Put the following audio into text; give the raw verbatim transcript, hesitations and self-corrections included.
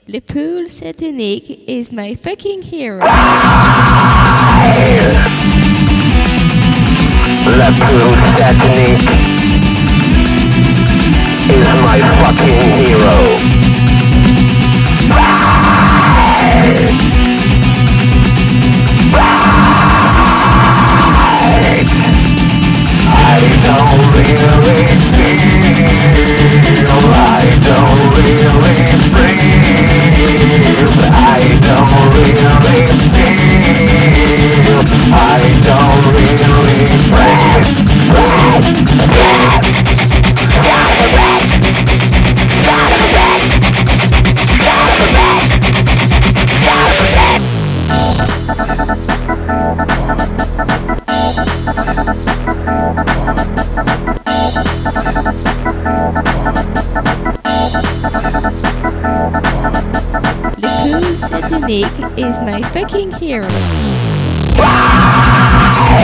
Le pool satanique is my fucking hero. Le pool satanique is my fucking hero. I don't really feel, I don't really feel, I don't really feel, I don't really Le pool satanique is my fucking hero.